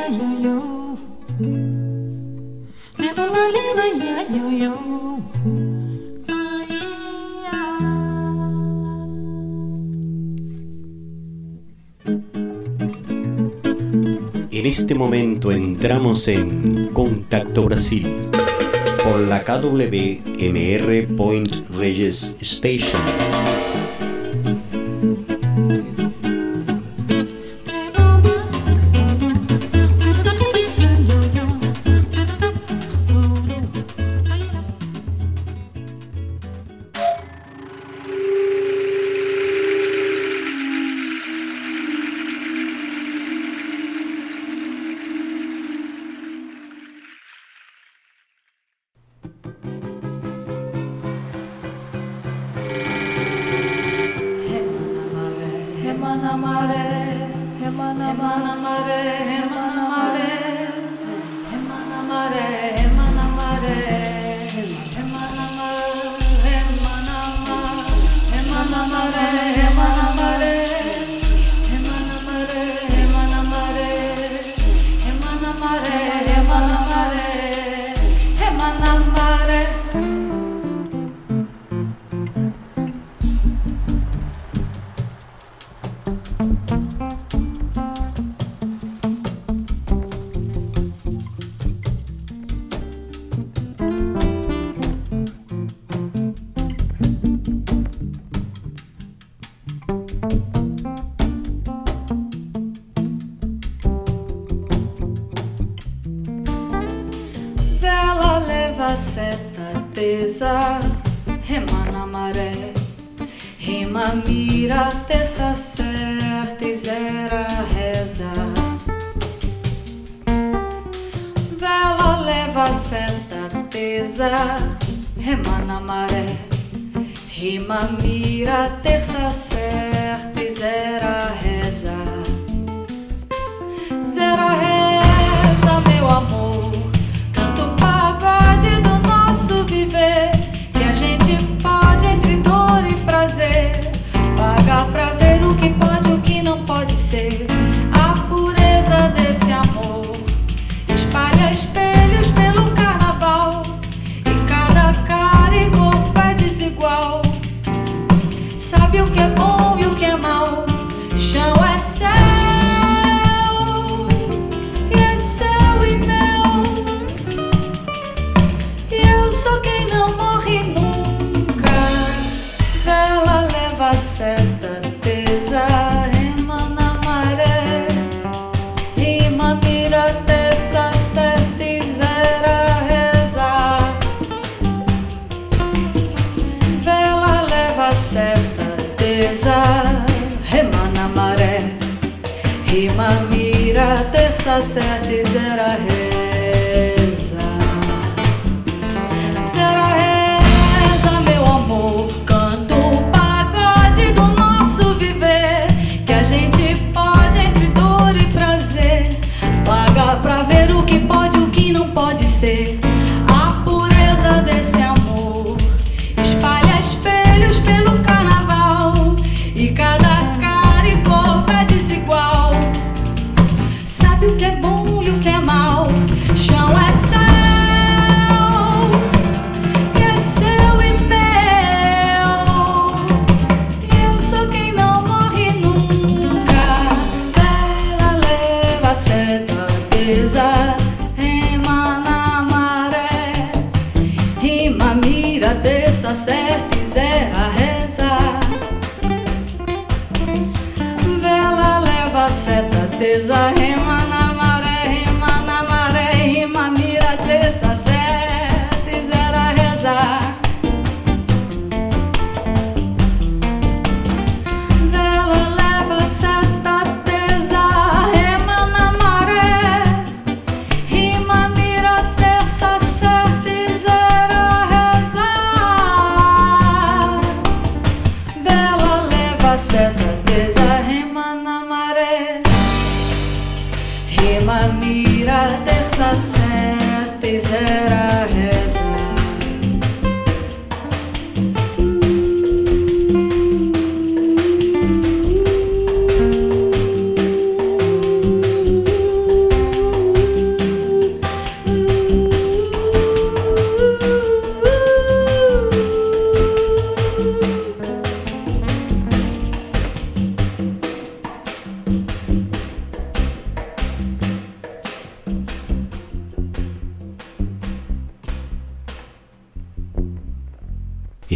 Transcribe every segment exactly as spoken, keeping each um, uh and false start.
En este momento entramos en Contacto Brasil por la K W M R Point Reyes Station.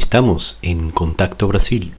Estamos en Contacto Brasil.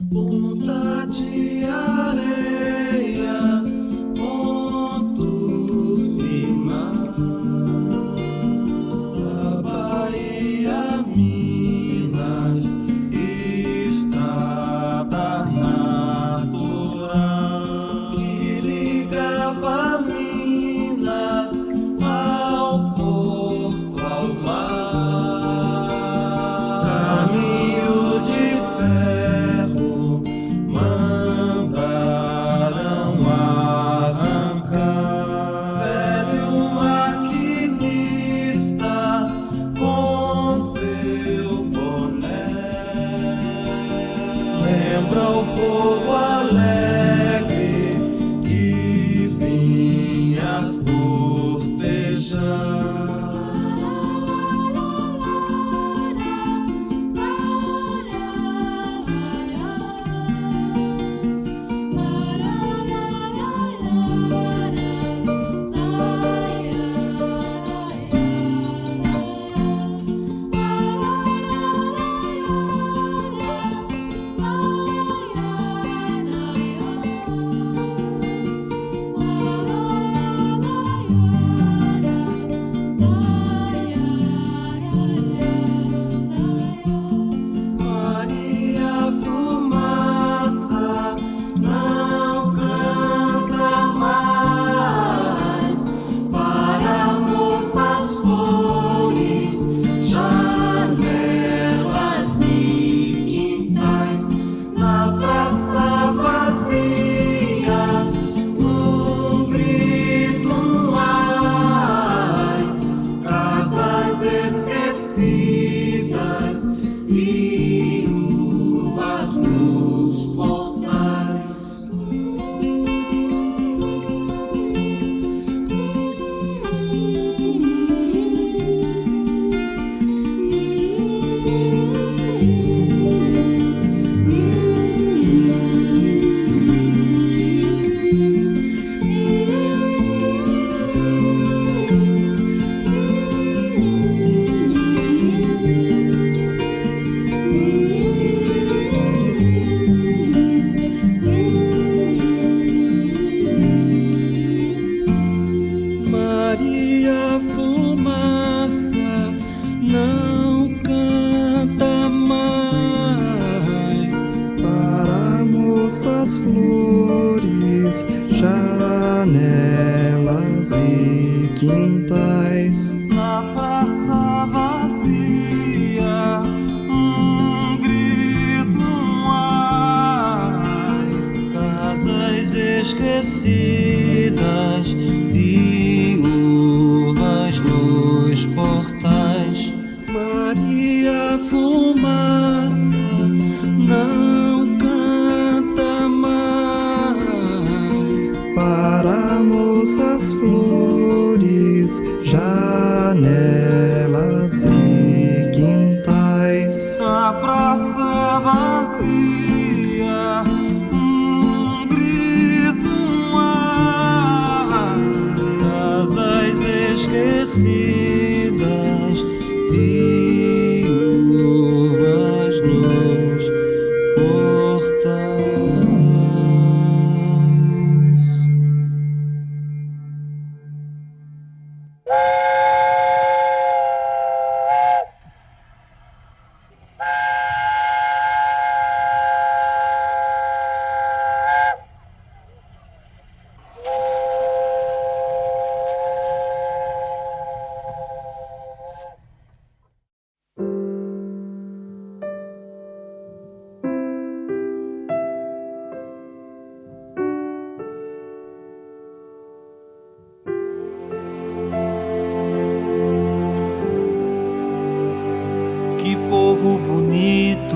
Que povo bonito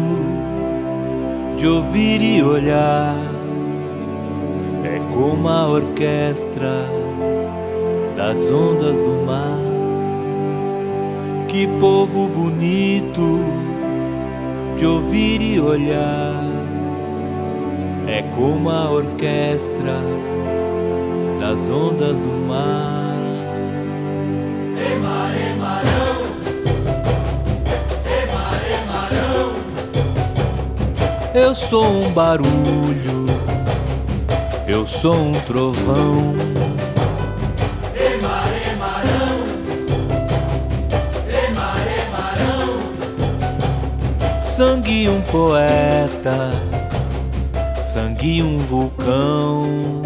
de ouvir e olhar, é como a orquestra das ondas do mar. Que povo bonito de ouvir e olhar, é como a orquestra das ondas do mar. Emaremarão, emaremarão, Eu sou um barulho, eu sou um trovão. Emaremarão, emaremarão. Sangue um poeta, sangue um vulcão.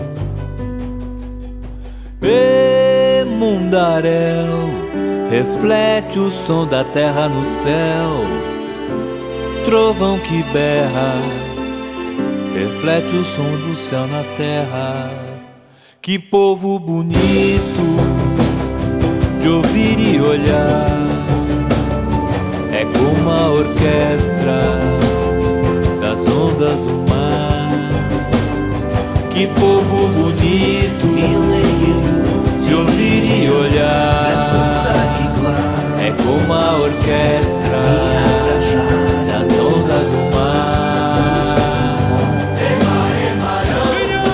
E mundaréu, reflete o som da terra no céu. Trovão que berra, reflete o som do céu na terra. Que povo bonito de ouvir e olhar. É como a orquestra das ondas do mar. Que povo bonito de ouvir e olhar. É como a orquestra das ondas do mar. Emaremarão,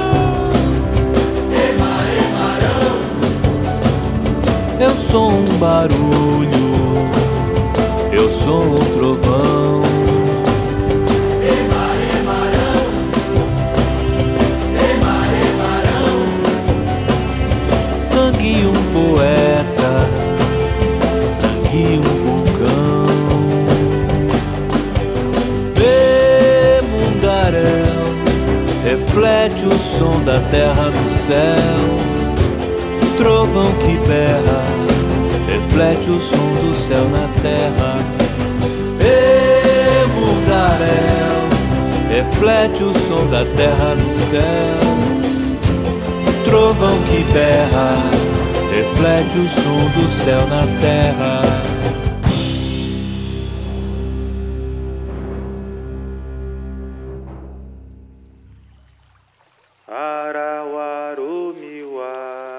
emaremarão. Eu sou um barulho, eu sou um trovão. Emaremarão, emaremarão. Sangue um poeta, sangue um vulcão. Mundaréu, reflete o som da terra no céu. Trovão que berra, reflete o som do céu na terra. E mundaréu, reflete o som da terra no céu. Trovão que berra, reflete o som do céu na terra. Arawarumiwa,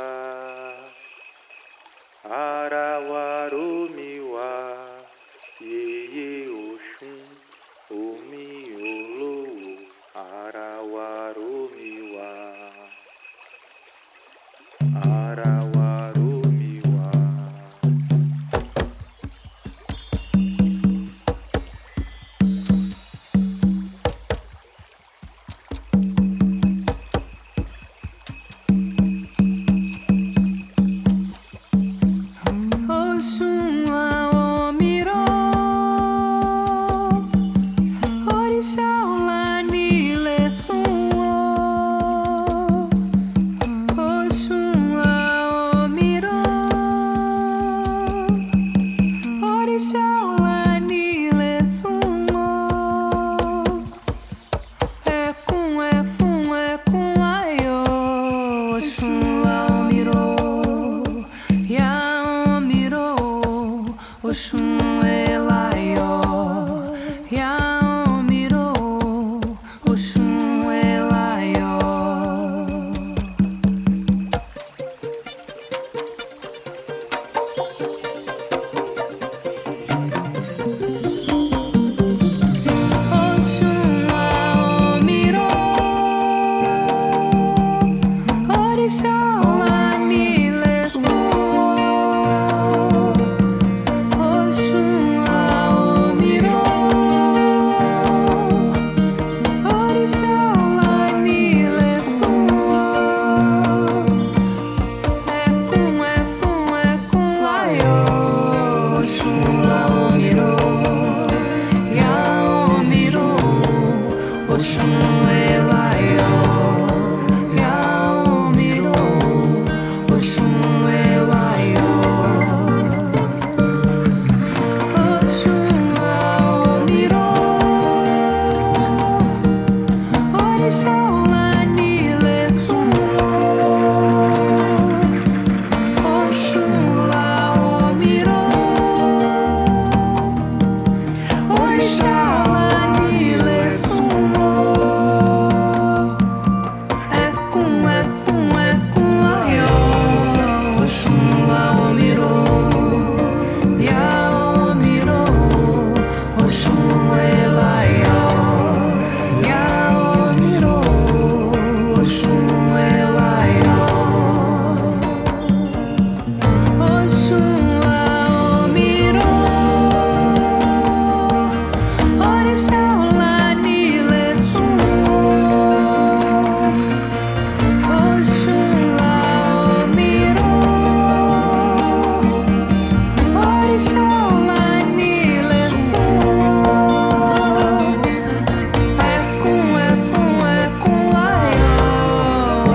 Arawarumiwa, Yeye Oxum, Omiolo, Arawarumiwa, Arawarumiwa.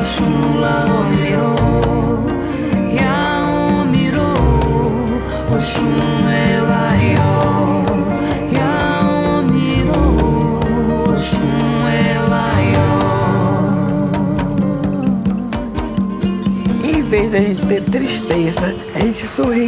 Oxum lá mirou, Yaon mirou, Oxum elaió, Yaon mirou, Oxum elaió. Em vez de a gente ter tristeza, a gente sorri.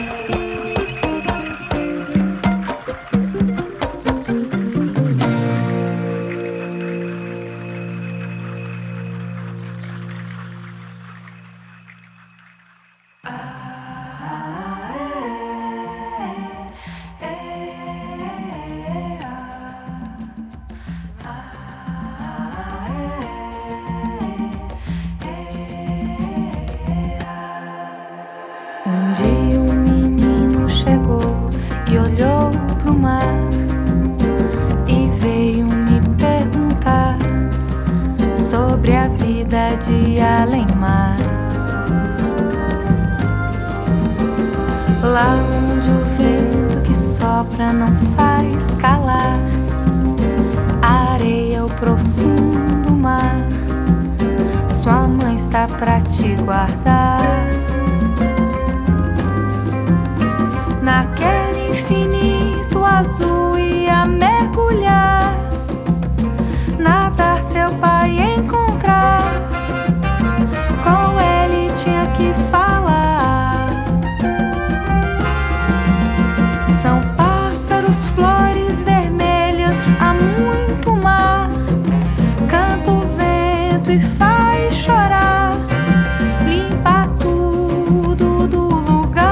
Um dia um menino chegou e olhou pro mar e veio me perguntar sobre a vida de além-mar. Lá onde o vento que sopra não faz calar, a areia é o profundo mar, sua mãe está pra te guardar. Naquele infinito azul ia mergulhar, nadar seu pai encontrar, com ele tinha que falar. São pássaros, flores vermelhas, há muito mar, canta o vento e faz chorar, limpa tudo do lugar.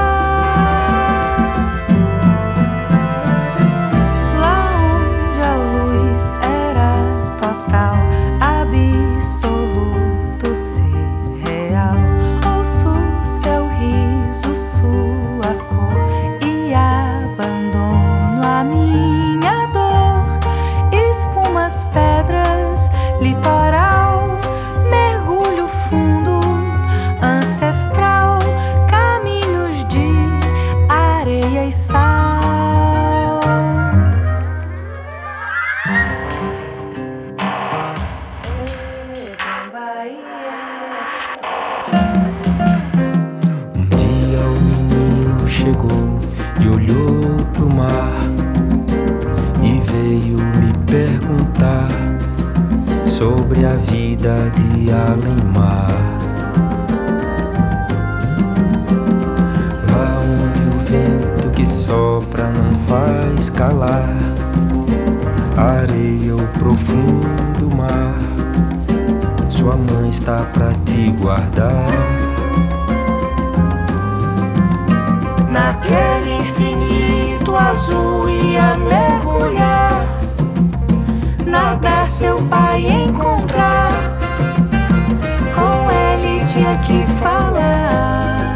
Lá onde a luz era total, absoluto ser real, ouço seu riso, sua cor e abandono a minha dor. Espumas, pedras, litoral, mergulho fundo, ancestral, caminhos de areia e sal. Um dia o menino chegou e olhou pro mar e veio me perguntar sobre a vida de além-mar. Lá onde o vento que sopra não faz calar, a areia, o profundo mar, sua mãe está pra te guardar. Naquele infinito azul ia mergulhar, nadar seu pai encontrar, com ele tinha que falar.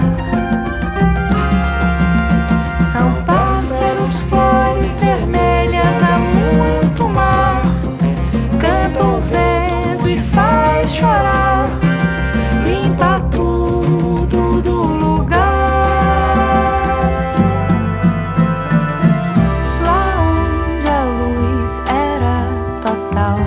São pássaros, flores vermelhas, há muito mar, canta o vento e faz chorar, limpa tudo do lugar. Lá onde a luz era total,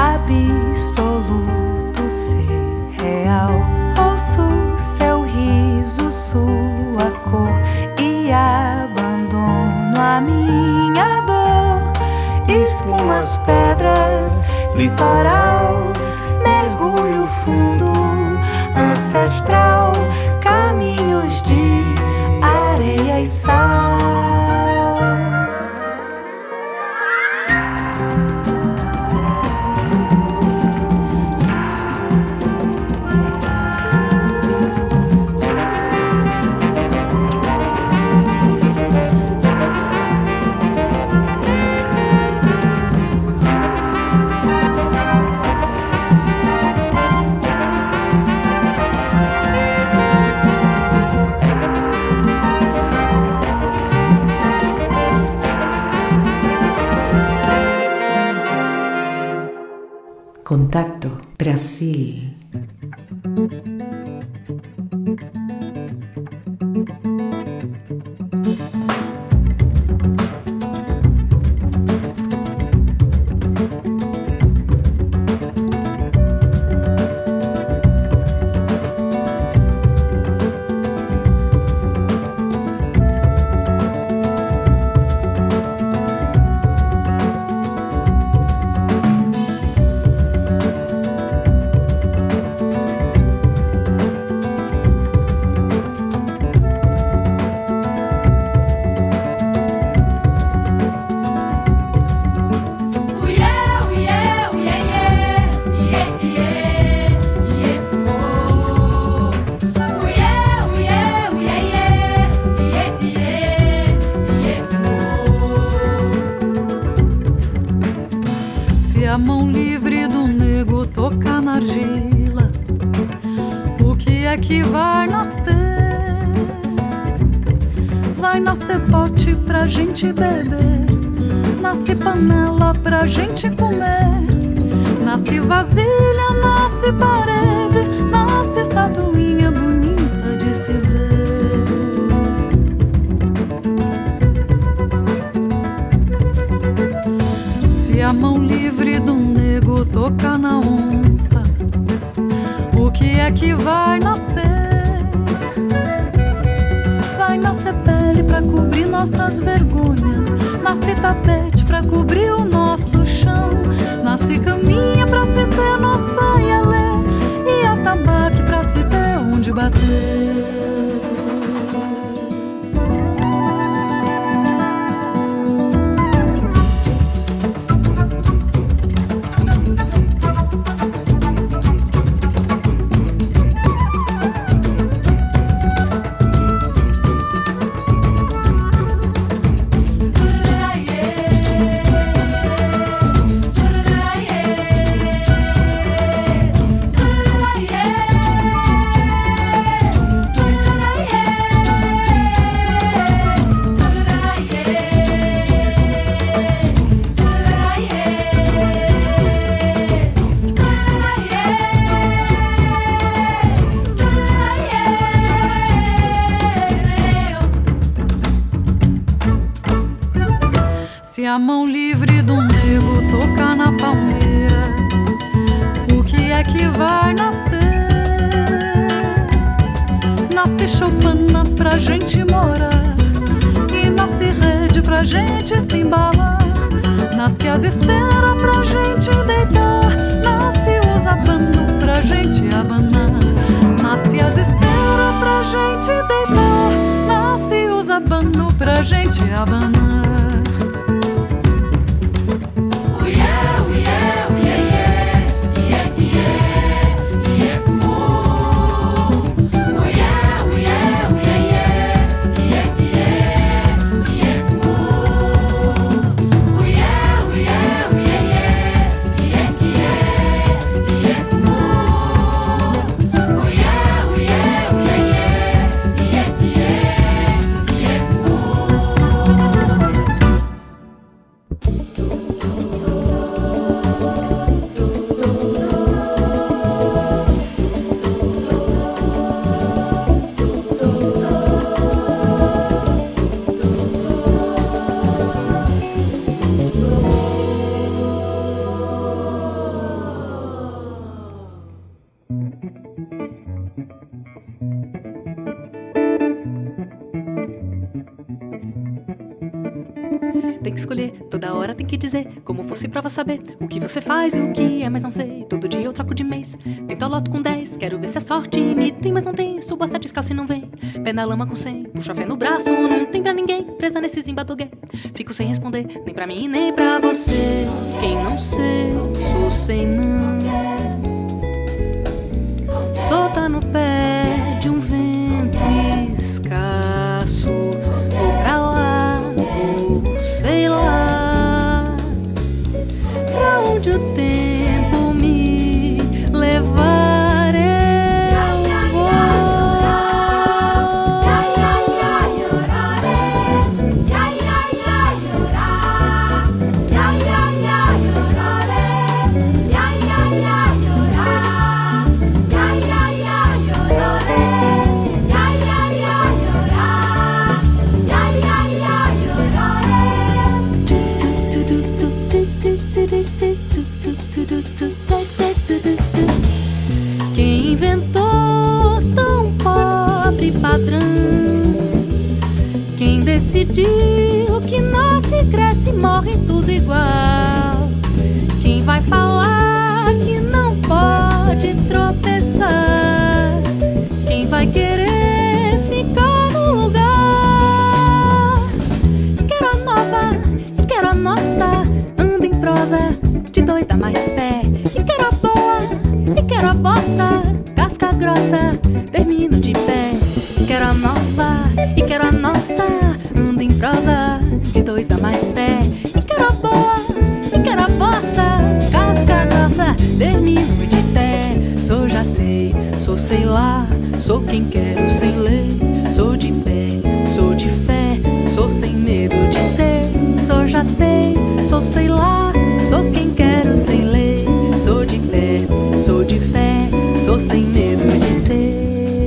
absoluto ser real, ouço seu riso, sua cor e abandono a minha dor. Espumas, pedras, litoral, mergulho fundo, ancestral, caminhos de areia e sal. Contacto Brasil. é que vai nascer? Vai nascer pote pra gente beber, nasce panela pra gente comer, nasce vasilha, nasce parede, nasce estatuinha bonita de se ver. Se a mão livre do nego tocar na onça, o que é que vai nascer? Vai nascer pele pra cobrir nossas vergonhas, nasce tapete pra cobrir o nosso chão, nasce caminha pra se ter nossa ielê, e atabaque pra se ter onde bater. Se a mão livre do nego tocar na palmeira, o que é que vai nascer? Nasce choupana pra gente morar, e nasce rede pra gente se embalar, nasce as esteiras pra gente deitar, nasce os abanos pra gente abanar, nasce as esteiras pra gente deitar, nasce os abanos pra gente abanar. Tem que escolher, toda hora tem que dizer, como fosse prova saber o que você faz e o que é, mas não sei. Todo dia eu troco de mês, tento a loto com dez, quero ver se a sorte me tem, mas não tem. Subo a sete descalço e não vem, pé na lama com cem, puxo a fé no braço, não tem pra ninguém, presa nesse zimbadogué. Fico sem responder, nem pra mim nem pra você. Quem não sei, sou sem não. Solta no pé de um vento escasso, vou pra lá, vou, sei lá, pra onde o tempo me levar eu vou. Quem inventou tão pobre padrão? Quem decidiu que nasce, cresce, morre tudo igual? Quem vai falar que não pode tropeçar? Quem vai querer ficar no lugar? Quero a nova, quero a nossa, anda em prosa, de dois dá mais pé. E quero a boa, e quero a bossa, casca grossa, termino de pé. Quero a nova, e quero a nossa, anda em prosa, de dois dá mais pé. E quero a boa, e quero a bossa, casca grossa, termino de pé. Sou já sei, sou sei lá, sou quem quero sem lei, sou de pé, sou de fé, sou sem medo de ser, sou já sei, sou sei lá, sou quem quero sem lei, sou de pé, sou de fé, sou sem medo de ser.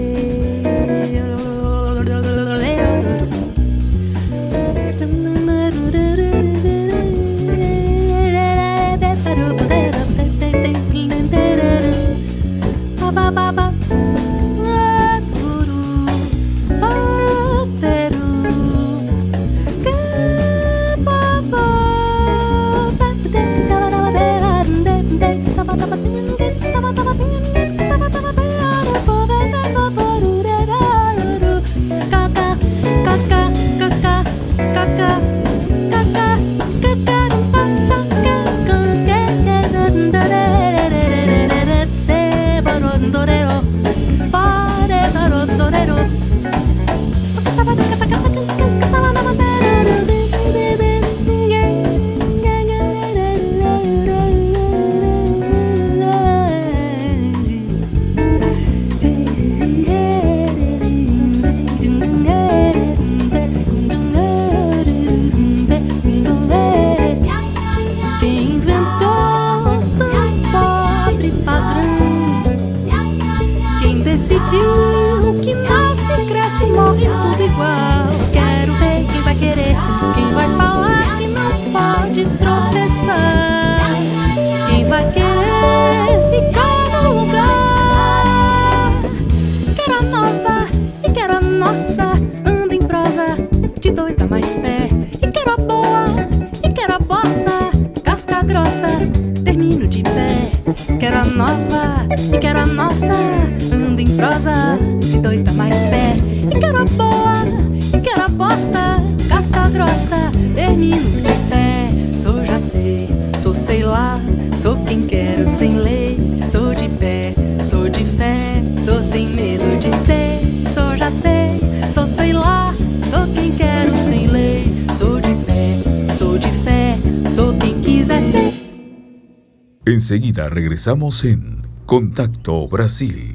Enseguida regresamos en Contacto Brasil.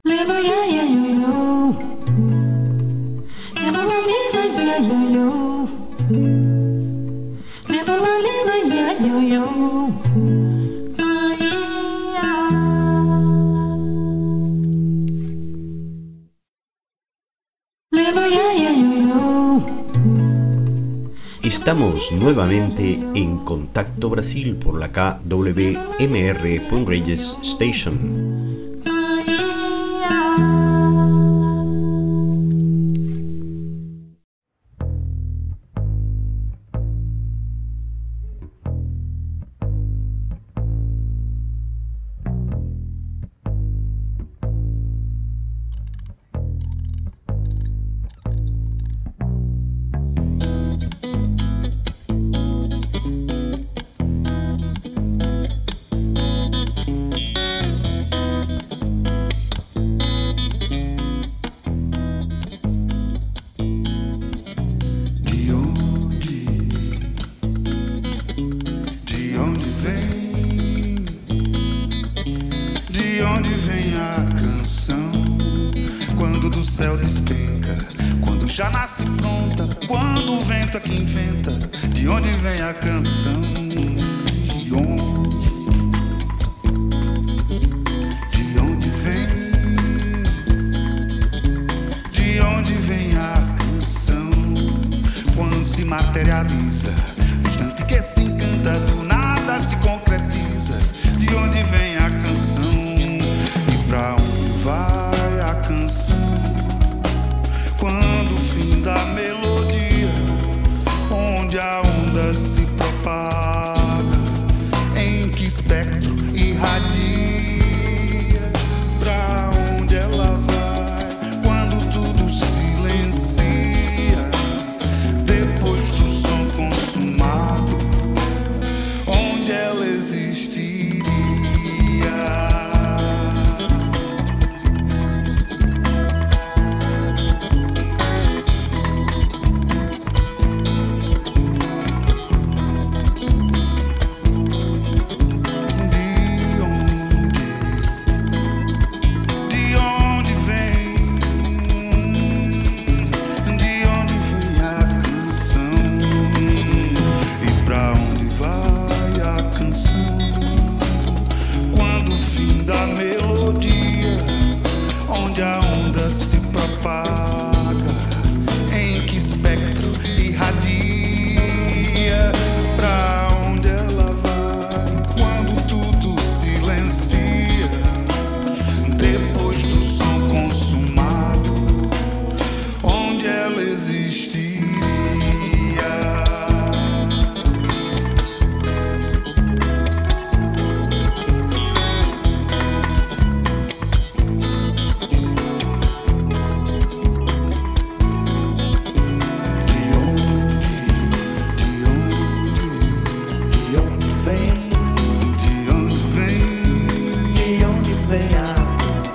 Estamos nuevamente en Contacto Brasil por la K W M R Point Reyes Station. Depois do som consumido.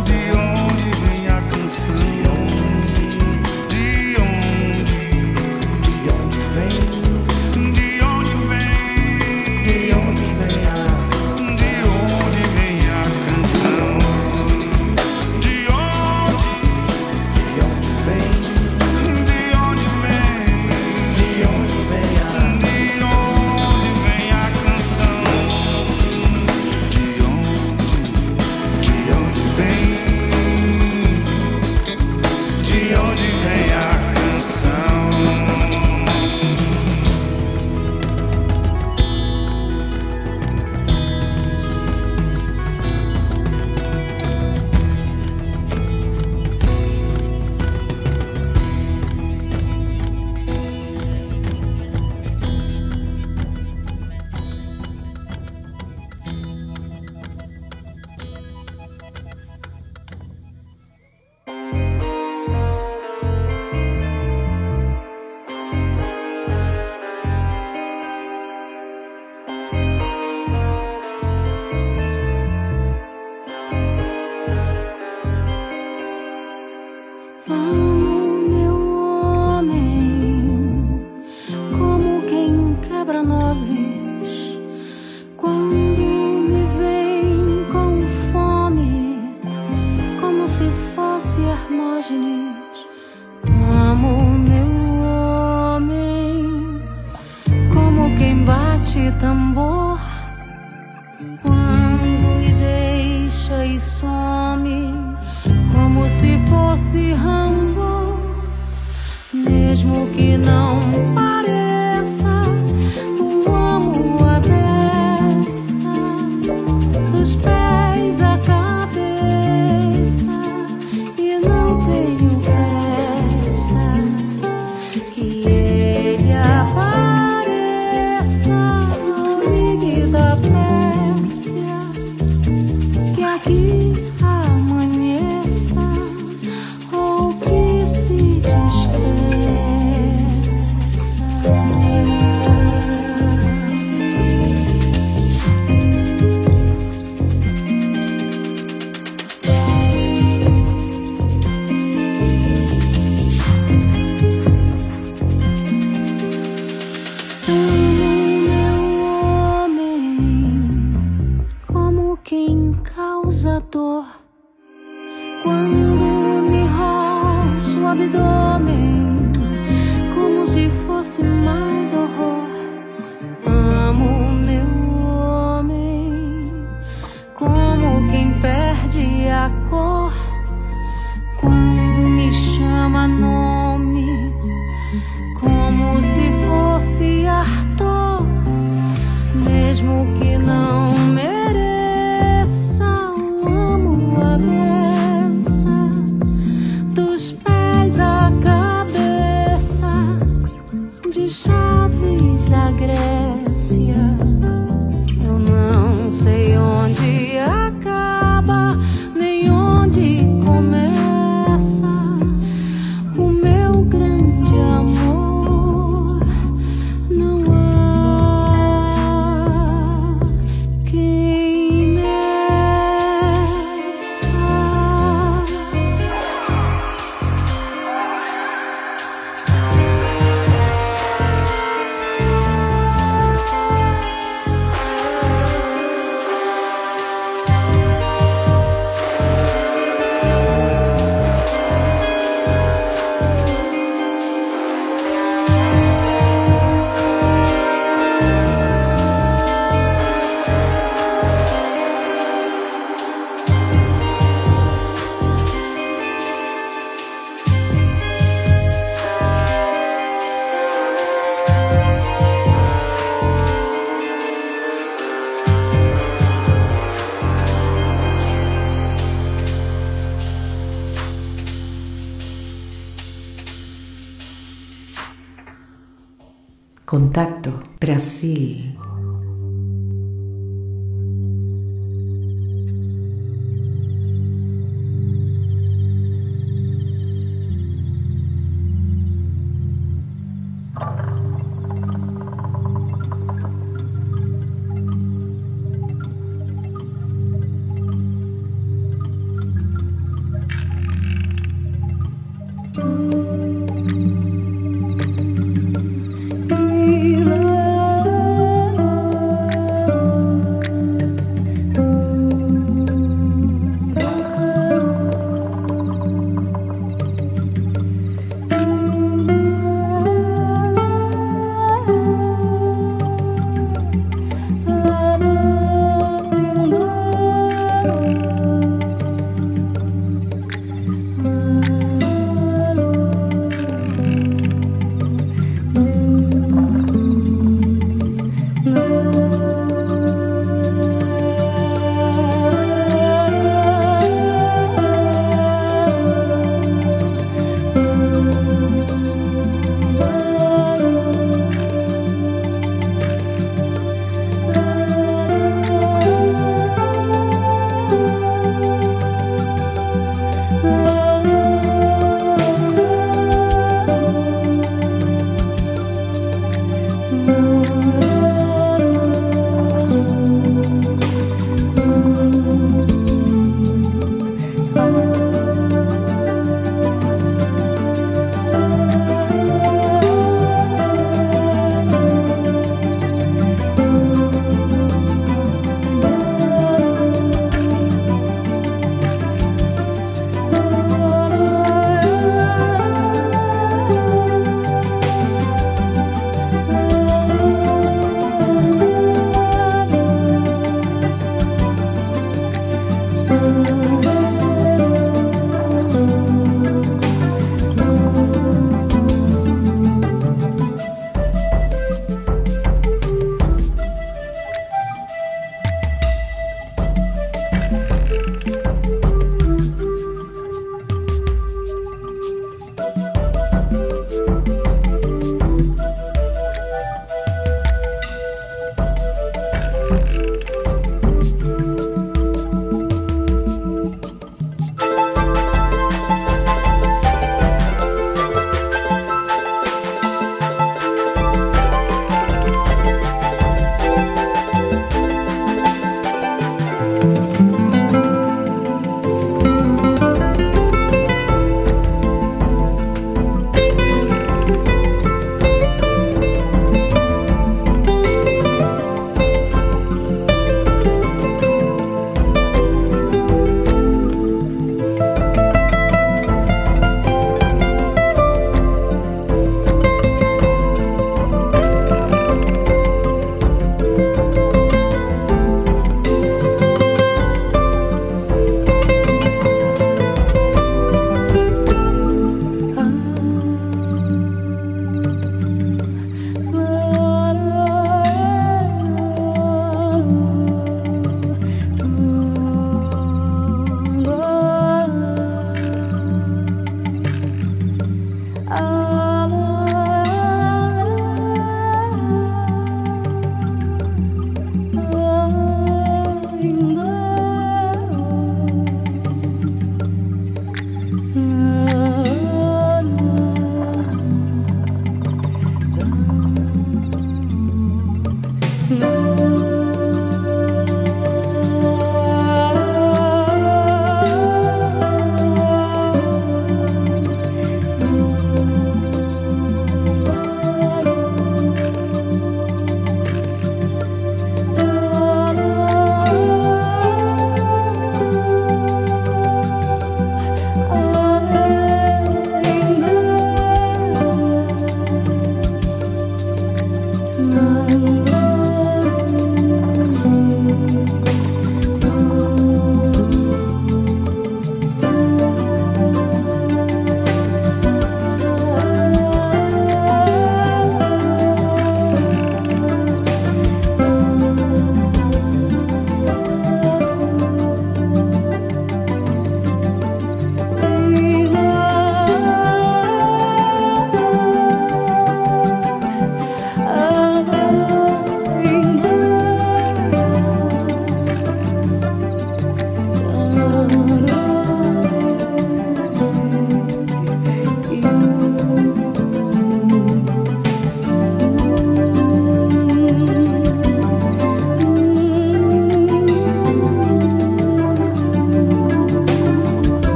Contacto Brasil.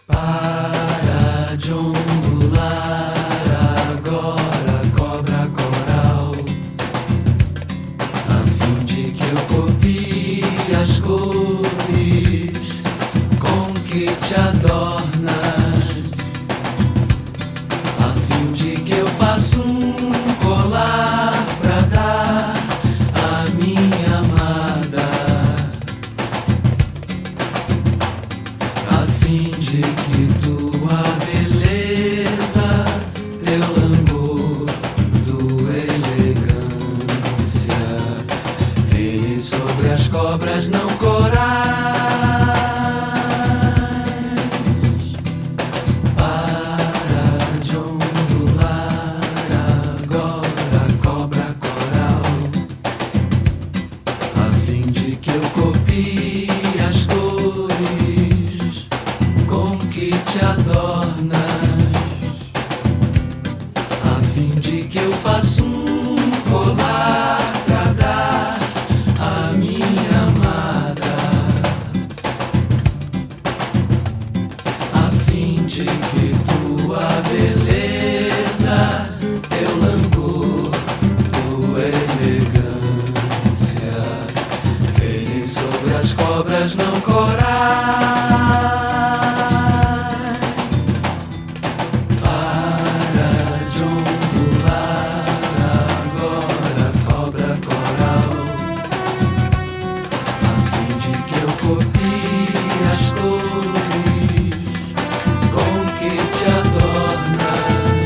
Para de ondular agora, cobra coral, a fim de que eu copie as cores com que te adornas, a fim de que eu faça um colar pra dar à minha amada, a fim de que tua beleza, teu langor, tua elegância reine sobre as cobras não corais. Para de ondular agora, cobra coral, a fim de que eu copie as cores com que te adornas, a fim de que eu faça um colar pra dar à minha amada, a fim de que tua beleza, teu langor, tua elegância reine sobre as cobras não corais. Para de ondular agora, cobra coral, a fim de que eu copie as cores com que te adornas,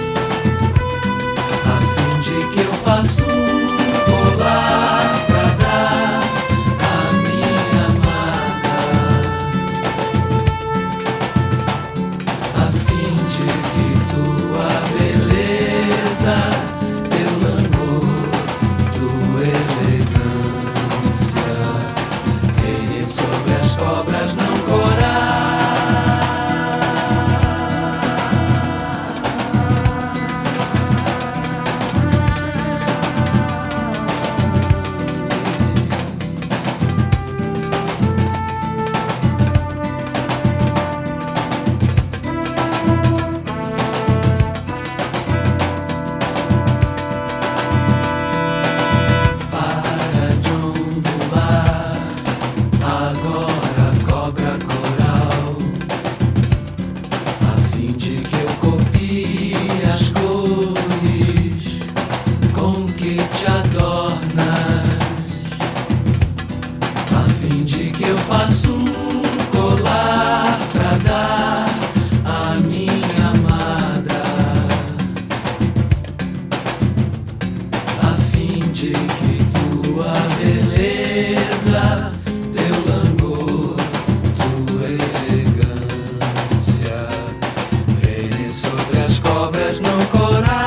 a fim de que eu faça um colar pra dar à minha amada, a fim de que tua beleza, teu langor, tua elegância reine sobre as cobras não corais. Para de ondular agora, cobra coral, a fim de que eu copie as cores com que te adornas, a fim de que eu faça um colar pra dar à minha amada, a fim de que tua beleza, teu langor, tua elegância reine sobre as cobras não corais.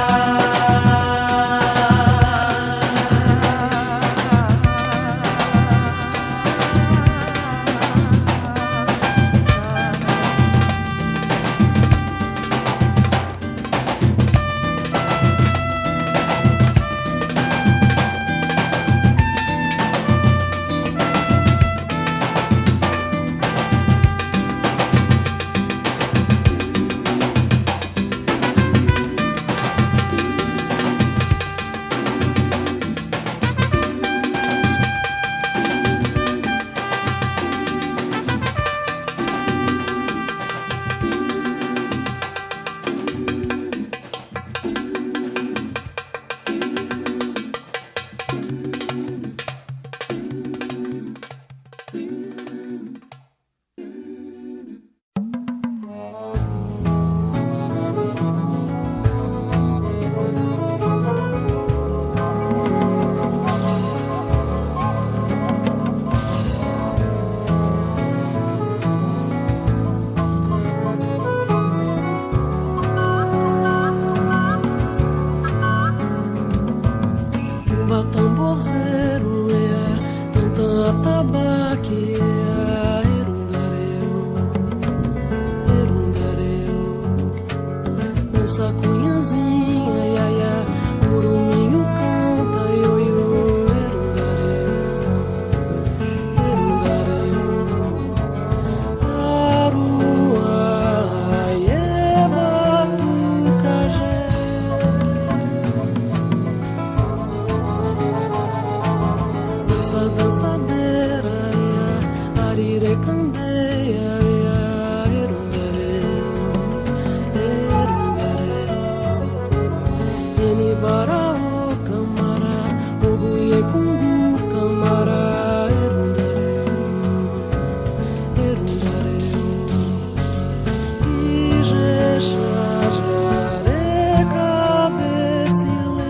Arua dançadeira, arire candeia, erungare, erungare, enibara o camara, oguye kungu camara, erungare, erungare, ijesha jare cabecile.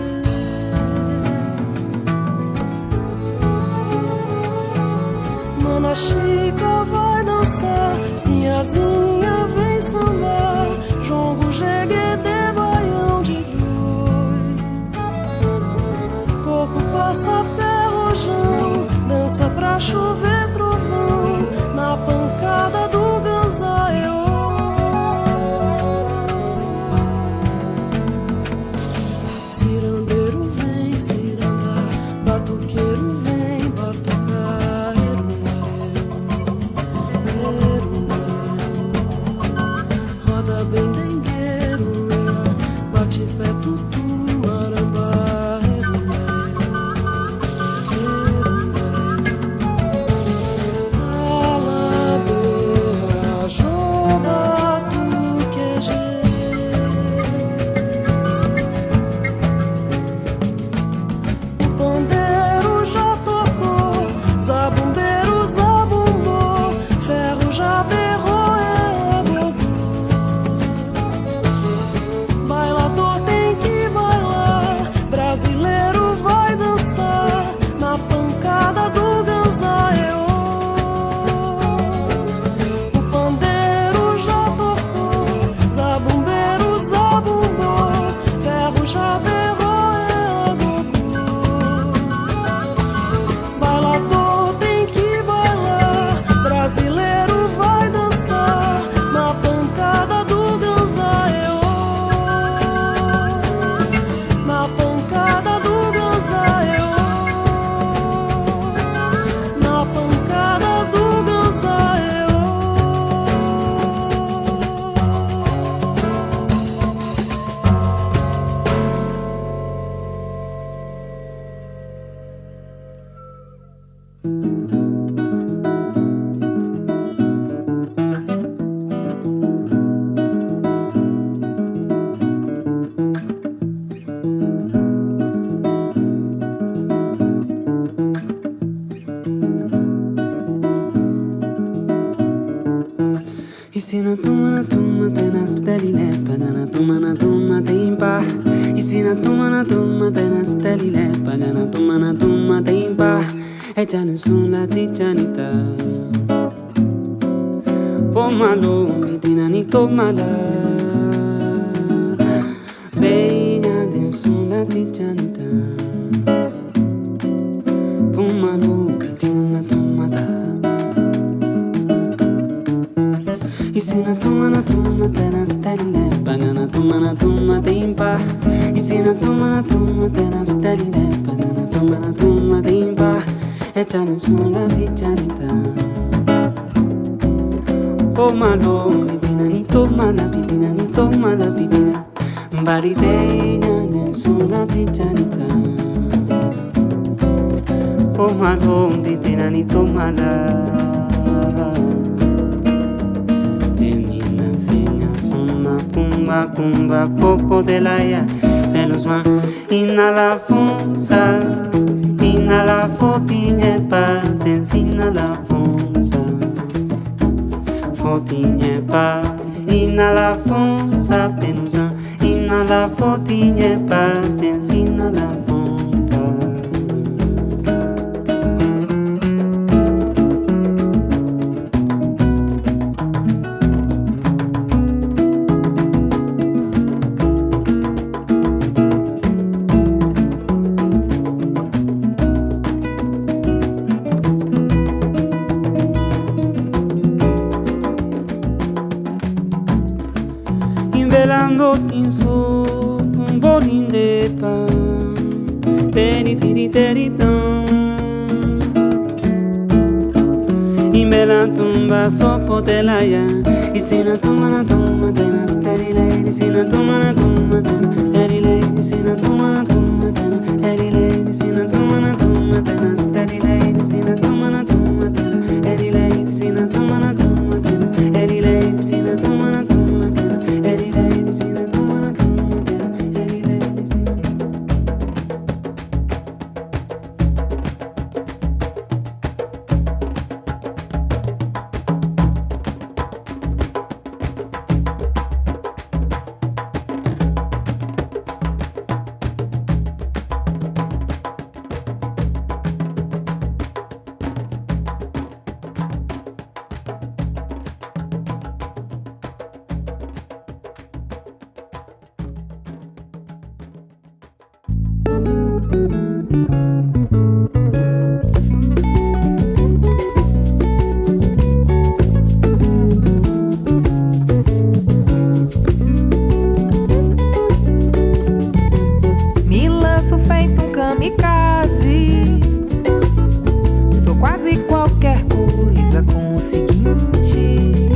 Mana Chica vai dançar, Sinhazinha vem sambar, jongo, jeguedê, baião de dois. Coco passa pé, rojão, dança pra chover trovão, na pancada do ganzaiô. Cirandeiro vem cirandar, batuqueiro vem batucar, roda bem dengueiro, bate pé tutu, marambá, alabeira, joba, tu queje. O pandeiro já tocou, zabumbeiro zabumbou, ferro já berrou, é bobô. Bailador tem que bailar, brasileiro vai dançar, na pancada do ganzaiô. O pandeiro já tocou, zabumbeiro zabumbou, ferro já berrou, é bobô. Bailador tem que bailar, brasileiro vai dançar, na pancada do ganzaiô. Na pancada do ganzaiô. Na pancada do ganzaiô. E se na tuma, na tuma, tem nas telilepa, na tuma, na tuma, tem pá. E se na tuma, na tuma, tem nas telilepa, na tuma, na tuma, tem pá. É janusula de janita. Pomalo, mitina ni tomala. Beina de sula de janita. Pomalo, mitina na tomada. E se na tuma, na tuma, tem nas telilepa, na tuma, na tuma, tem pá. E se na tuma, na tuma, tem nas telilepa, na tuma, na tuma, tem pá. É janusula de janita. Oh malo, pitina ni toma la pitina ni toma la pitina. Bariteña nessuna di janita. Oh malo, pitina ni toma la. Menina seña suma cumba cumba popo de la ya. Menos ma inhala fonsa, inhala fotinha pa, ensina la fonsa. Fotinha pa, inhala fonsa, penusa, inhala fotinha pa, ensina la fonsa. Velando tinso, un bolín de pan, teritiriteritam. Y me la tumba sopo de la ya. Y si na tumba na tumba tenas terile. Y si na tumba na tumba tenas terile. Y si na tumba na tumba tenas terile. Y si na tumba na tumba tenas terile. Y si na seguinte: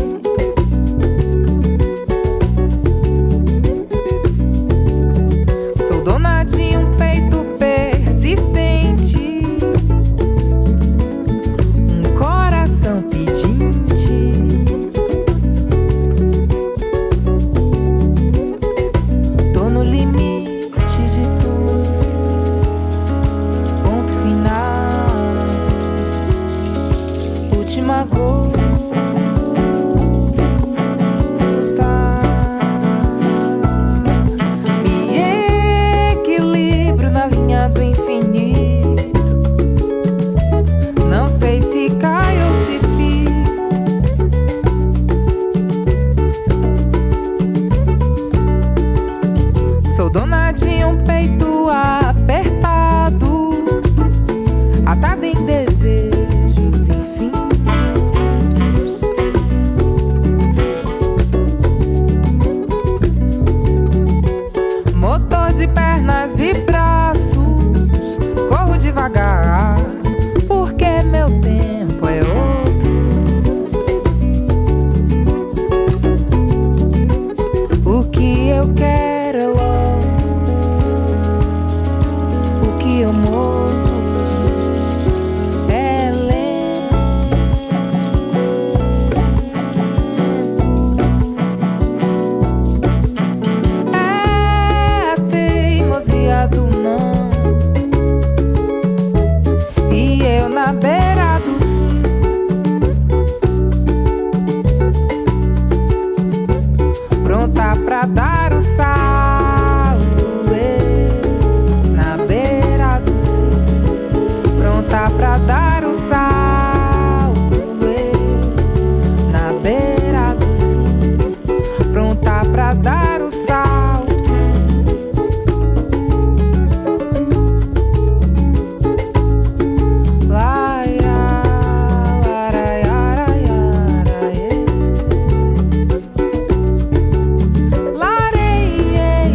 sou dona de um peito persistente, um coração pedinte. Tô no limite de tudo, ponto final, última gota. Me equilibro na linha do infinito, não sei se caio ou se fico. Sou dona de um peito apertado, atado em desejos infinitos. Motor de pernas e braços, corro devagar, porque meu tempo é outro. O que eu quero é logo, o que eu movo é lento. É a teimosia do não, e eu na beira do sim, pronta pra dar o salto. Eu na beira do sim, pronta pra dar o salto. Eu na beira do sim, pronta pra dar o salto. Laia, laraiaraiaraie. Lareiê,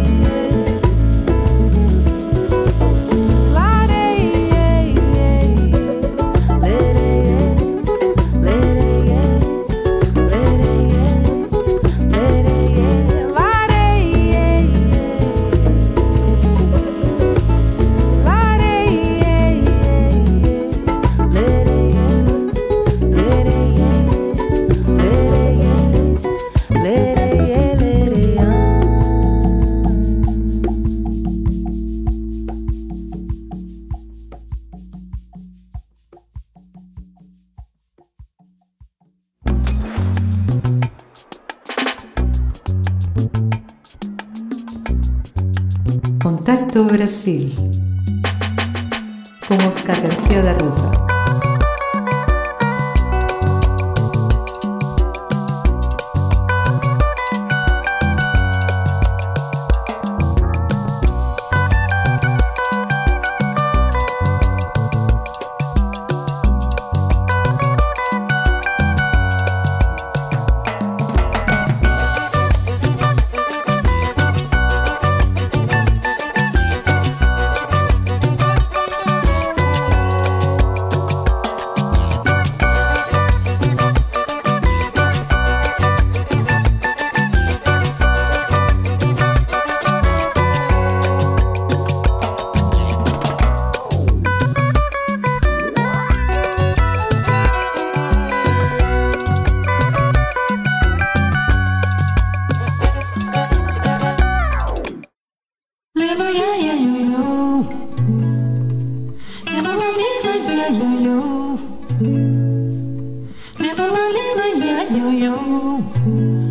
lareiê, lereiê, lereiê, lereiê, lereiê, lareiê, lareiê, lereiê, lereiê, lereiê, lereiê. Contacto Brasil, con Oscar García da Rosa. yo yo.